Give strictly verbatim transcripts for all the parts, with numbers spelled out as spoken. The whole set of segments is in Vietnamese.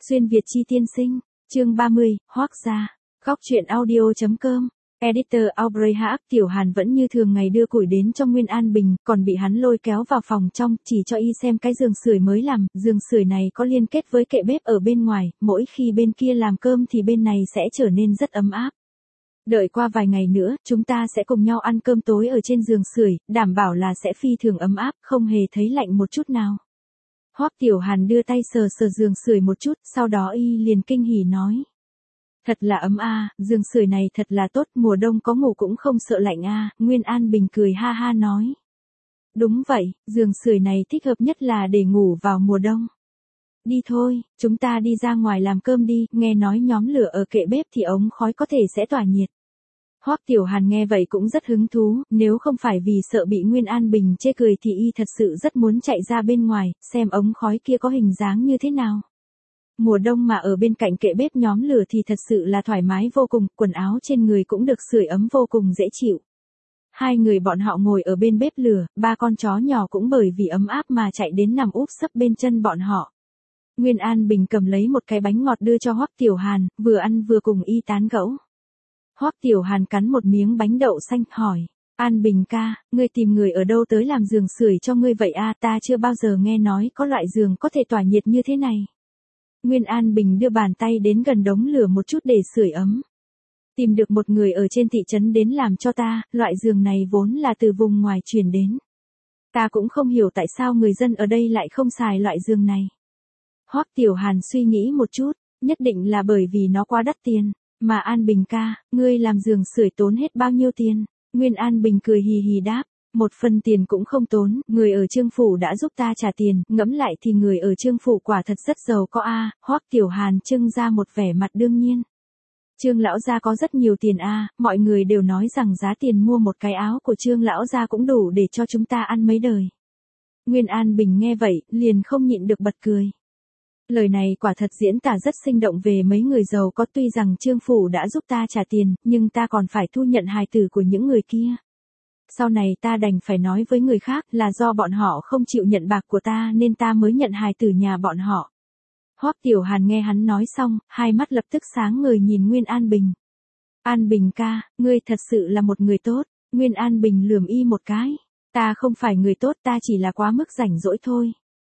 Xuyên Việt chi tiên sinh, chương ba mươi, Hoác gia, góc truyện audio.com, editor Aubrey Hack. Tiểu Hàn vẫn như thường ngày đưa củi đến cho Nguyên An Bình, còn bị hắn lôi kéo vào phòng trong, chỉ cho y xem cái giường sưởi mới làm, giường sưởi này có liên kết với kệ bếp ở bên ngoài, mỗi khi bên kia làm cơm thì bên này sẽ trở nên rất ấm áp. Đợi qua vài ngày nữa, chúng ta sẽ cùng nhau ăn cơm tối ở trên giường sưởi, đảm bảo là sẽ phi thường ấm áp, không hề thấy lạnh một chút nào. Hoắc Tiểu Hàn đưa tay sờ sờ giường sưởi một chút, sau đó y liền kinh hỉ nói. Thật là ấm a, à, giường sưởi này thật là tốt, mùa đông có ngủ cũng không sợ lạnh a. À. Nguyên An Bình cười ha ha nói. Đúng vậy, giường sưởi này thích hợp nhất là để ngủ vào mùa đông. Đi thôi, chúng ta đi ra ngoài làm cơm đi, nghe nói nhóm lửa ở kệ bếp thì ống khói có thể sẽ tỏa nhiệt. Hoắc Tiểu Hàn nghe vậy cũng rất hứng thú, nếu không phải vì sợ bị Nguyên An Bình chê cười thì y thật sự rất muốn chạy ra bên ngoài, xem ống khói kia có hình dáng như thế nào. Mùa đông mà ở bên cạnh kệ bếp nhóm lửa thì thật sự là thoải mái vô cùng, quần áo trên người cũng được sưởi ấm vô cùng dễ chịu. Hai người bọn họ ngồi ở bên bếp lửa, ba con chó nhỏ cũng bởi vì ấm áp mà chạy đến nằm úp sấp bên chân bọn họ. Nguyên An Bình cầm lấy một cái bánh ngọt đưa cho Hoắc Tiểu Hàn, vừa ăn vừa cùng y tán gẫu. Hoắc Tiểu Hàn cắn một miếng bánh đậu xanh, hỏi, An Bình ca, ngươi tìm người ở đâu tới làm giường sưởi cho ngươi vậy a? Ta chưa bao giờ nghe nói có loại giường có thể tỏa nhiệt như thế này. Nguyên An Bình đưa bàn tay đến gần đống lửa một chút để sưởi ấm. Tìm được một người ở trên thị trấn đến làm cho ta, loại giường này vốn là từ vùng ngoài chuyển đến. Ta cũng không hiểu tại sao người dân ở đây lại không xài loại giường này. Hoắc Tiểu Hàn suy nghĩ một chút, nhất định là bởi vì nó quá đắt tiền. Mà An Bình ca, ngươi làm giường sưởi tốn hết bao nhiêu tiền? Nguyên An Bình cười hì hì đáp, một phần tiền cũng không tốn, người ở Trương Phủ đã giúp ta trả tiền, ngẫm lại thì người ở Trương Phủ quả thật rất giàu có a. À. Hoắc Tiểu Hàn trưng ra một vẻ mặt đương nhiên. Trương lão gia có rất nhiều tiền a, à, mọi người đều nói rằng giá tiền mua một cái áo của Trương lão gia cũng đủ để cho chúng ta ăn mấy đời. Nguyên An Bình nghe vậy, liền không nhịn được bật cười. Lời này quả thật diễn tả rất sinh động về mấy người giàu có, tuy rằng Trương Phủ đã giúp ta trả tiền, nhưng ta còn phải thu nhận hài tử của những người kia. Sau này ta đành phải nói với người khác là do bọn họ không chịu nhận bạc của ta nên ta mới nhận hài tử nhà bọn họ. Hoắc Tiểu Hàn nghe hắn nói xong, hai mắt lập tức sáng ngời nhìn Nguyên An Bình. An Bình ca, ngươi thật sự là một người tốt. Nguyên An Bình lườm y một cái. Ta không phải người tốt, ta chỉ là quá mức rảnh rỗi thôi.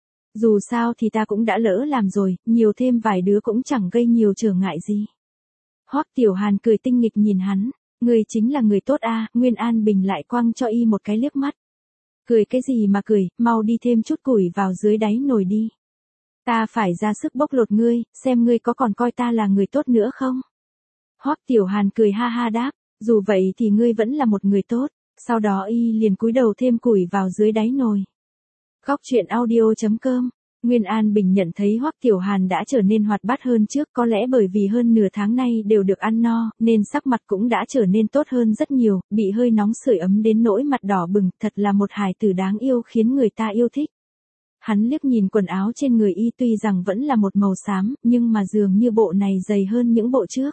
Dù sao thì ta cũng đã lỡ làm rồi, nhiều thêm vài đứa cũng chẳng gây nhiều trở ngại gì. Hoắc Tiểu Hàn cười tinh nghịch nhìn hắn, ngươi chính là người tốt a. À. Nguyên An Bình lại quăng cho y một cái liếc mắt. Cười cái gì mà cười, mau đi thêm chút củi vào dưới đáy nồi đi. Ta phải ra sức bóc lột ngươi, xem ngươi có còn coi ta là người tốt nữa không? Hoắc Tiểu Hàn cười ha ha đáp, dù vậy thì ngươi vẫn là một người tốt. Sau đó y liền cúi đầu thêm củi vào dưới đáy nồi. Góc truyện audio.com, Nguyên An Bình nhận thấy Hoắc Tiểu Hàn đã trở nên hoạt bát hơn trước, có lẽ bởi vì hơn nửa tháng nay đều được ăn no, nên sắc mặt cũng đã trở nên tốt hơn rất nhiều, bị hơi nóng sưởi ấm đến nỗi mặt đỏ bừng, thật là một hài tử đáng yêu khiến người ta yêu thích. Hắn liếc nhìn quần áo trên người y, tuy rằng vẫn là một màu xám, nhưng mà dường như bộ này dày hơn những bộ trước.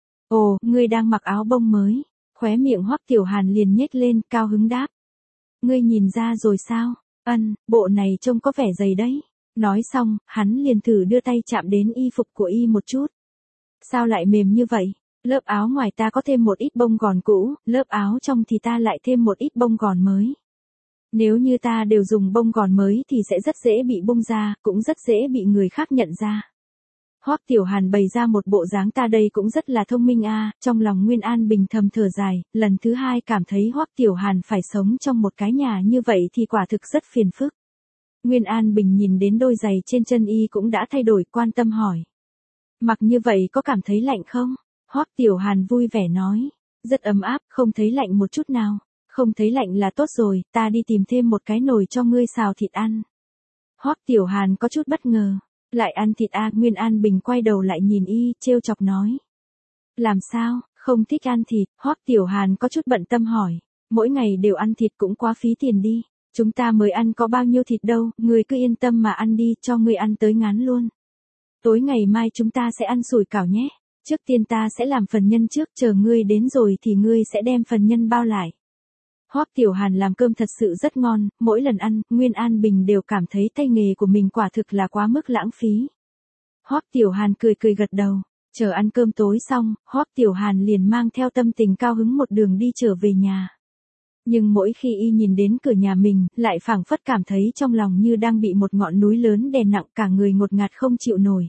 Ồ, ngươi đang mặc áo bông mới. Khóe miệng Hoắc Tiểu Hàn liền nhếch lên, cao hứng đáp. Ngươi nhìn ra rồi sao? Ân, bộ này trông có vẻ dày đấy. Nói xong, hắn liền thử đưa tay chạm đến y phục của y một chút. Sao lại mềm như vậy? Lớp áo ngoài ta có thêm một ít bông gòn cũ, lớp áo trong thì ta lại thêm một ít bông gòn mới. Nếu như ta đều dùng bông gòn mới thì sẽ rất dễ bị bung ra, cũng rất dễ bị người khác nhận ra. Hoắc Tiểu Hàn bày ra một bộ dáng ta đây cũng rất là thông minh a. À. Trong lòng Nguyên An Bình thầm thở dài, lần thứ hai cảm thấy Hoắc Tiểu Hàn phải sống trong một cái nhà như vậy thì quả thực rất phiền phức. Nguyên An Bình nhìn đến đôi giày trên chân y cũng đã thay đổi, quan tâm hỏi. Mặc như vậy có cảm thấy lạnh không? Hoắc Tiểu Hàn vui vẻ nói, rất ấm áp, không thấy lạnh một chút nào. Không thấy lạnh là tốt rồi, ta đi tìm thêm một cái nồi cho ngươi xào thịt ăn. Hoắc Tiểu Hàn có chút bất ngờ. Lại ăn thịt à? Nguyên An Bình quay đầu lại nhìn y, trêu chọc nói. Làm sao, không thích ăn thịt? Hoắc Tiểu Hàn có chút bận tâm hỏi. Mỗi ngày đều ăn thịt cũng quá phí tiền đi. Chúng ta mới ăn có bao nhiêu thịt đâu, ngươi cứ yên tâm mà ăn đi, cho ngươi ăn tới ngán luôn. Tối ngày mai chúng ta sẽ ăn sủi cảo nhé. Trước tiên ta sẽ làm phần nhân trước, chờ ngươi đến rồi thì ngươi sẽ đem phần nhân bao lại. Hoắc Tiểu Hàn làm cơm thật sự rất ngon, mỗi lần ăn, Nguyên An Bình đều cảm thấy tay nghề của mình quả thực là quá mức lãng phí. Hoắc Tiểu Hàn cười cười gật đầu. Chờ ăn cơm tối xong, Hoắc Tiểu Hàn liền mang theo tâm tình cao hứng một đường đi trở về nhà. Nhưng mỗi khi y nhìn đến cửa nhà mình, lại phảng phất cảm thấy trong lòng như đang bị một ngọn núi lớn đè nặng, cả người ngột ngạt không chịu nổi.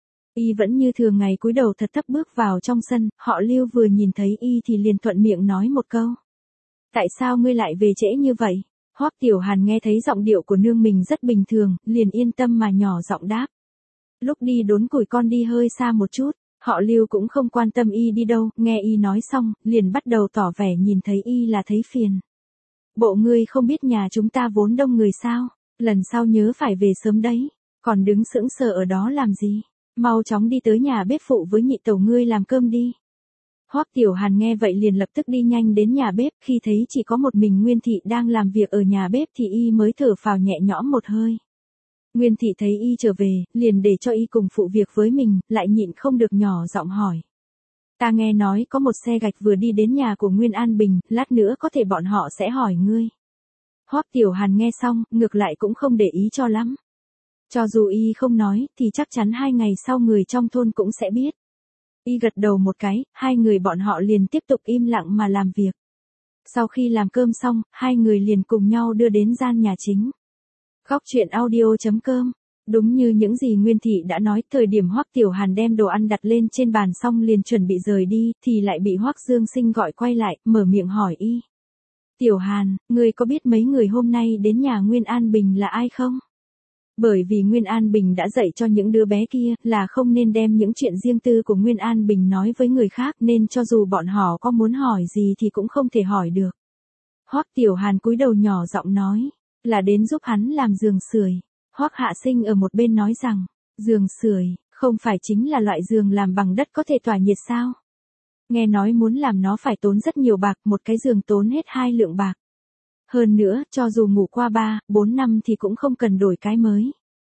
Y vẫn như thường ngày cúi đầu thật thấp bước vào trong sân, họ Lưu vừa nhìn thấy y thì liền thuận miệng nói một câu. Tại sao ngươi lại về trễ như vậy? Hoắc Tiểu Hàn nghe thấy giọng điệu của nương mình rất bình thường, liền yên tâm mà nhỏ giọng đáp. Lúc đi đốn củi con đi hơi xa một chút. Họ Lưu cũng không quan tâm y đi đâu, nghe y nói xong, liền bắt đầu tỏ vẻ nhìn thấy y là thấy phiền. Bộ ngươi không biết nhà chúng ta vốn đông người sao, lần sau nhớ phải về sớm đấy, còn đứng sững sờ ở đó làm gì, mau chóng đi tới nhà bếp phụ với nhị tẩu ngươi làm cơm đi. Hoắc Tiểu Hàn nghe vậy liền lập tức đi nhanh đến nhà bếp, khi thấy chỉ có một mình Nguyên Thị đang làm việc ở nhà bếp thì y mới thở phào nhẹ nhõm một hơi. Nguyên Thị thấy y trở về, liền để cho y cùng phụ việc với mình, lại nhịn không được nhỏ giọng hỏi. Ta nghe nói có một xe gạch vừa đi đến nhà của Nguyên An Bình, lát nữa có thể bọn họ sẽ hỏi ngươi. Hoắc Tiểu Hàn nghe xong, ngược lại cũng không để ý cho lắm. Cho dù y không nói, thì chắc chắn hai ngày sau người trong thôn cũng sẽ biết. Y gật đầu một cái, hai người bọn họ liền tiếp tục im lặng mà làm việc. Sau khi làm cơm xong, hai người liền cùng nhau đưa đến gian nhà chính. Góc truyện audio chấm com. Đúng như những gì Nguyên Thị đã nói, thời điểm Hoắc Tiểu Hàn đem đồ ăn đặt lên trên bàn xong liền chuẩn bị rời đi, thì lại bị Hoắc Dương Sinh gọi quay lại, mở miệng hỏi y. Tiểu Hàn, ngươi có biết mấy người hôm nay đến nhà Nguyên An Bình là ai không? Bởi vì Nguyên An Bình đã dạy cho những đứa bé kia là không nên đem những chuyện riêng tư của Nguyên An Bình nói với người khác, nên cho dù bọn họ có muốn hỏi gì thì cũng không thể hỏi được. Hoắc Tiểu Hàn cúi đầu nhỏ giọng nói, là đến giúp hắn làm giường sưởi. Hoắc Hạ Sinh ở một bên nói rằng, giường sưởi, không phải chính là loại giường làm bằng đất có thể tỏa nhiệt sao? Nghe nói muốn làm nó phải tốn rất nhiều bạc, một cái giường tốn hết hai lượng bạc. Hơn nữa, cho dù ngủ qua ba, bốn năm thì cũng không cần đổi cái mới.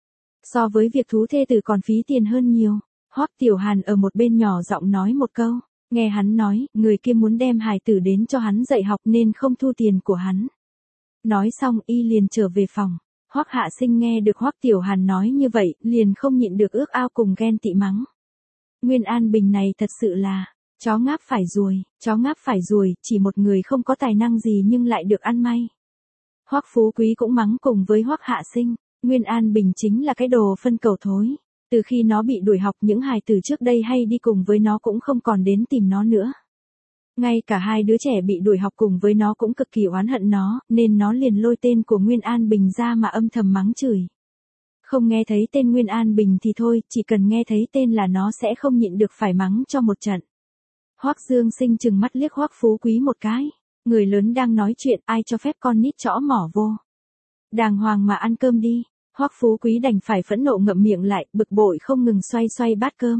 So với việc thú thê tử còn phí tiền hơn nhiều. Hoắc Tiểu Hàn ở một bên nhỏ giọng nói một câu, nghe hắn nói, người kia muốn đem hài tử đến cho hắn dạy học nên không thu tiền của hắn. Nói xong y liền trở về phòng. Hoắc Hạ Sinh nghe được Hoắc Tiểu Hàn nói như vậy, liền không nhịn được ước ao cùng ghen tị mắng. Nguyên An Bình này thật sự là, chó ngáp phải ruồi, chó ngáp phải ruồi, chỉ một người không có tài năng gì nhưng lại được ăn may. Hoắc Phú Quý cũng mắng cùng với Hoắc Hạ Sinh, Nguyên An Bình chính là cái đồ phân cầu thối. Từ khi nó bị đuổi học, những hài tử trước đây hay đi cùng với nó cũng không còn đến tìm nó nữa. Ngay cả hai đứa trẻ bị đuổi học cùng với nó cũng cực kỳ oán hận nó, nên nó liền lôi tên của Nguyên An Bình ra mà âm thầm mắng chửi. Không nghe thấy tên Nguyên An Bình thì thôi, chỉ cần nghe thấy tên là nó sẽ không nhịn được phải mắng cho một trận. Hoắc Dương Sinh trừng mắt liếc Hoắc Phú Quý một cái. Người lớn đang nói chuyện, ai cho phép con nít chõ mỏ vô. Đàng hoàng mà ăn cơm đi. Hoắc Phú Quý đành phải phẫn nộ ngậm miệng lại, bực bội không ngừng xoay xoay bát cơm.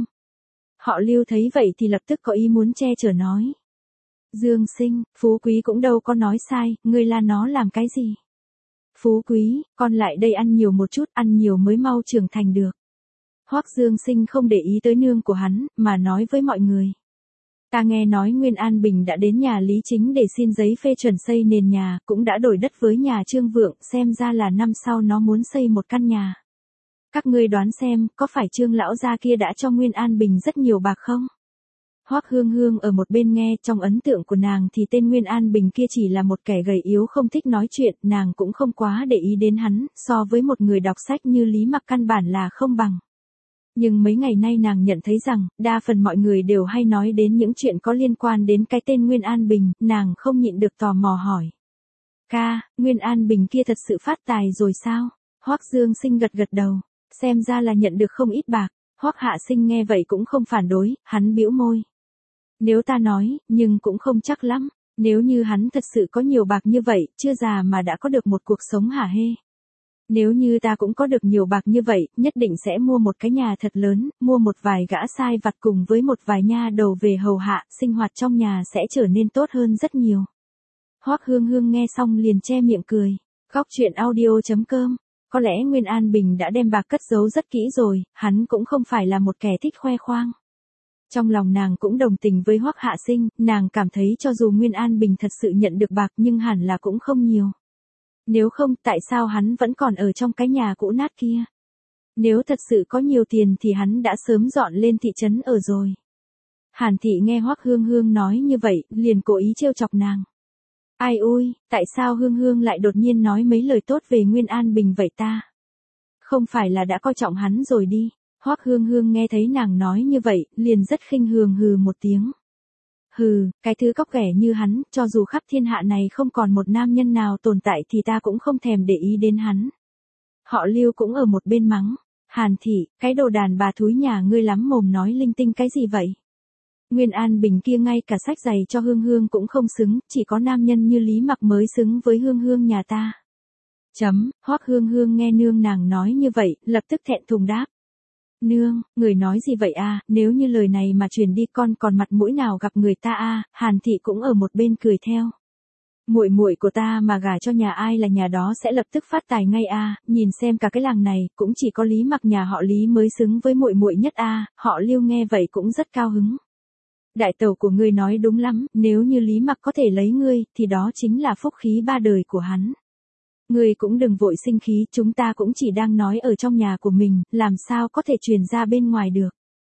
Họ Lưu thấy vậy thì lập tức có ý muốn che chở nói. Dương Sinh, Phú Quý cũng đâu có nói sai, ngươi la nó làm cái gì? Phú Quý, con lại đây ăn nhiều một chút, ăn nhiều mới mau trưởng thành được. Hoắc Dương Sinh không để ý tới nương của hắn, mà nói với mọi người. Ta nghe nói Nguyên An Bình đã đến nhà Lý Chính để xin giấy phê chuẩn xây nền nhà, cũng đã đổi đất với nhà Trương Vượng, xem ra là năm sau nó muốn xây một căn nhà. Các ngươi đoán xem, có phải Trương lão gia kia đã cho Nguyên An Bình rất nhiều bạc không? Hoắc Hương Hương ở một bên nghe, trong ấn tượng của nàng thì tên Nguyên An Bình kia chỉ là một kẻ gầy yếu không thích nói chuyện, nàng cũng không quá để ý đến hắn, so với một người đọc sách như Lý Mặc căn bản là không bằng. Nhưng mấy ngày nay nàng nhận thấy rằng, đa phần mọi người đều hay nói đến những chuyện có liên quan đến cái tên Nguyên An Bình, nàng không nhịn được tò mò hỏi. Ca, Nguyên An Bình kia thật sự phát tài rồi sao? Hoắc Dương Sinh gật gật đầu, xem ra là nhận được không ít bạc. Hoắc Hạ Sinh nghe vậy cũng không phản đối, hắn bĩu môi. Nếu ta nói, nhưng cũng không chắc lắm, nếu như hắn thật sự có nhiều bạc như vậy, chưa già mà đã có được một cuộc sống hả hê. Nếu như ta cũng có được nhiều bạc như vậy, nhất định sẽ mua một cái nhà thật lớn, mua một vài gã sai vặt cùng với một vài nha đầu về hầu hạ, sinh hoạt trong nhà sẽ trở nên tốt hơn rất nhiều. Hoắc Hương Hương nghe xong liền che miệng cười. Góc truyện audio chấm com. Có lẽ Nguyên An Bình đã đem bạc cất giấu rất kỹ rồi, hắn cũng không phải là một kẻ thích khoe khoang. Trong lòng nàng cũng đồng tình với Hoắc Hạ Sinh, nàng cảm thấy cho dù Nguyên An Bình thật sự nhận được bạc nhưng hẳn là cũng không nhiều. Nếu không, tại sao hắn vẫn còn ở trong cái nhà cũ nát kia? Nếu thật sự có nhiều tiền thì hắn đã sớm dọn lên thị trấn ở rồi. Hàn Thị nghe Hoắc Hương Hương nói như vậy, liền cố ý trêu chọc nàng. Ai ui, tại sao Hương Hương lại đột nhiên nói mấy lời tốt về Nguyên An Bình vậy ta? Không phải là đã coi trọng hắn rồi đi. Hoắc Hương Hương nghe thấy nàng nói như vậy, liền rất khinh thường hừ một tiếng. Hừ, cái thứ cóc ghẻ như hắn, cho dù khắp thiên hạ này không còn một nam nhân nào tồn tại thì ta cũng không thèm để ý đến hắn. Họ Lưu cũng ở một bên mắng. Hàn Thị, cái đồ đàn bà thúi nhà ngươi lắm mồm nói linh tinh cái gì vậy? Nguyên An Bình kia ngay cả sách giày cho Hương Hương cũng không xứng, chỉ có nam nhân như Lý Mặc mới xứng với Hương Hương nhà ta. Chấm, Hoắc Hương Hương nghe nương nàng nói như vậy, lập tức thẹn thùng đáp. Nương, người nói gì vậy a? Nếu như lời này mà truyền đi con còn mặt mũi nào gặp người ta a? Hàn Thị cũng ở một bên cười theo. Muội muội của ta mà gả cho nhà ai là nhà đó sẽ lập tức phát tài ngay a, nhìn xem cả cái làng này, cũng chỉ có Lý Mặc nhà họ Lý mới xứng với muội muội nhất a. Họ Lưu nghe vậy cũng rất cao hứng. Đại tẩu của ngươi nói đúng lắm, nếu như Lý Mặc có thể lấy ngươi, thì đó chính là phúc khí ba đời của hắn. Ngươi cũng đừng vội sinh khí, chúng ta cũng chỉ đang nói ở trong nhà của mình, làm sao có thể truyền ra bên ngoài được.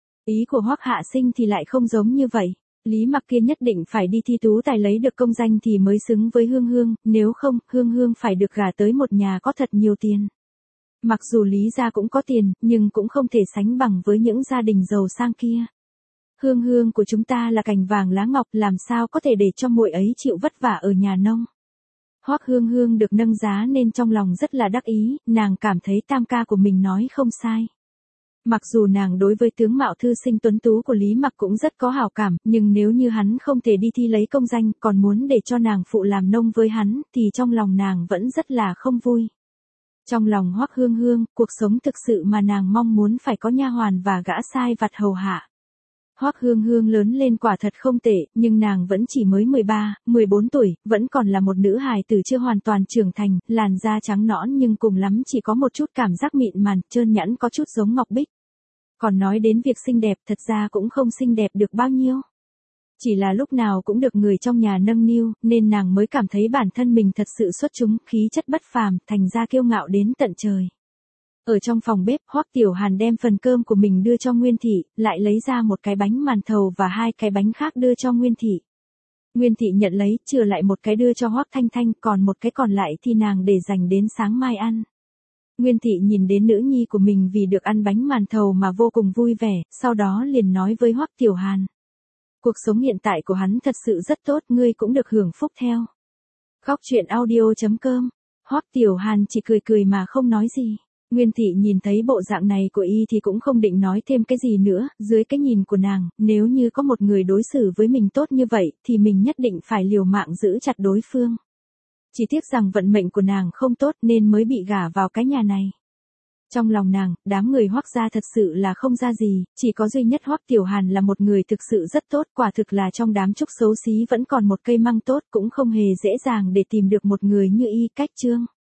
Ý của Hoắc Hạ Sinh thì lại không giống như vậy. Lý Mặc kia nhất định phải đi thi tú tài lấy được công danh thì mới xứng với Hương Hương, nếu không, Hương Hương phải được gả tới một nhà có thật nhiều tiền. Mặc dù Lý gia cũng có tiền, nhưng cũng không thể sánh bằng với những gia đình giàu sang kia. Hương Hương của chúng ta là cành vàng lá ngọc, làm sao có thể để cho muội ấy chịu vất vả ở nhà nông. Hoắc Hương Hương được nâng giá nên trong lòng rất là đắc ý, nàng cảm thấy tam ca của mình nói không sai. Mặc dù nàng đối với tướng mạo thư sinh tuấn tú của Lý Mặc cũng rất có hảo cảm, nhưng nếu như hắn không thể đi thi lấy công danh, còn muốn để cho nàng phụ làm nông với hắn, thì trong lòng nàng vẫn rất là không vui. Trong lòng Hoắc Hương Hương, cuộc sống thực sự mà nàng mong muốn phải có nha hoàn và gã sai vặt hầu hạ. Hoắc Hương Hương lớn lên quả thật không tệ, nhưng nàng vẫn chỉ mới mười ba, mười bốn tuổi, vẫn còn là một nữ hài tử chưa hoàn toàn trưởng thành, làn da trắng nõn nhưng cùng lắm chỉ có một chút cảm giác mịn màng, trơn nhẵn có chút giống ngọc bích. Còn nói đến việc xinh đẹp, thật ra cũng không xinh đẹp được bao nhiêu. Chỉ là lúc nào cũng được người trong nhà nâng niu, nên nàng mới cảm thấy bản thân mình thật sự xuất chúng, khí chất bất phàm, thành ra kiêu ngạo đến tận trời. Ở trong phòng bếp, Hoắc Tiểu Hàn đem phần cơm của mình đưa cho Nguyên Thị, lại lấy ra một cái bánh màn thầu và hai cái bánh khác đưa cho Nguyên Thị. Nguyên Thị nhận lấy, chừa lại một cái đưa cho Hoắc Thanh Thanh, còn một cái còn lại thì nàng để dành đến sáng mai ăn. Nguyên Thị nhìn đến nữ nhi của mình vì được ăn bánh màn thầu mà vô cùng vui vẻ, sau đó liền nói với Hoắc Tiểu Hàn. Cuộc sống hiện tại của hắn thật sự rất tốt, ngươi cũng được hưởng phúc theo. Góc truyện audio chấm com. Hoắc Tiểu Hàn chỉ cười cười mà không nói gì. Nguyên Thị nhìn thấy bộ dạng này của y thì cũng không định nói thêm cái gì nữa, dưới cái nhìn của nàng, nếu như có một người đối xử với mình tốt như vậy, thì mình nhất định phải liều mạng giữ chặt đối phương. Chỉ tiếc rằng vận mệnh của nàng không tốt nên mới bị gả vào cái nhà này. Trong lòng nàng, đám người Hoắc gia thật sự là không ra gì, chỉ có duy nhất Hoắc Tiểu Hàn là một người thực sự rất tốt, quả thực là trong đám trúc xấu xí vẫn còn một cây măng tốt, cũng không hề dễ dàng để tìm được một người như y cách Trương.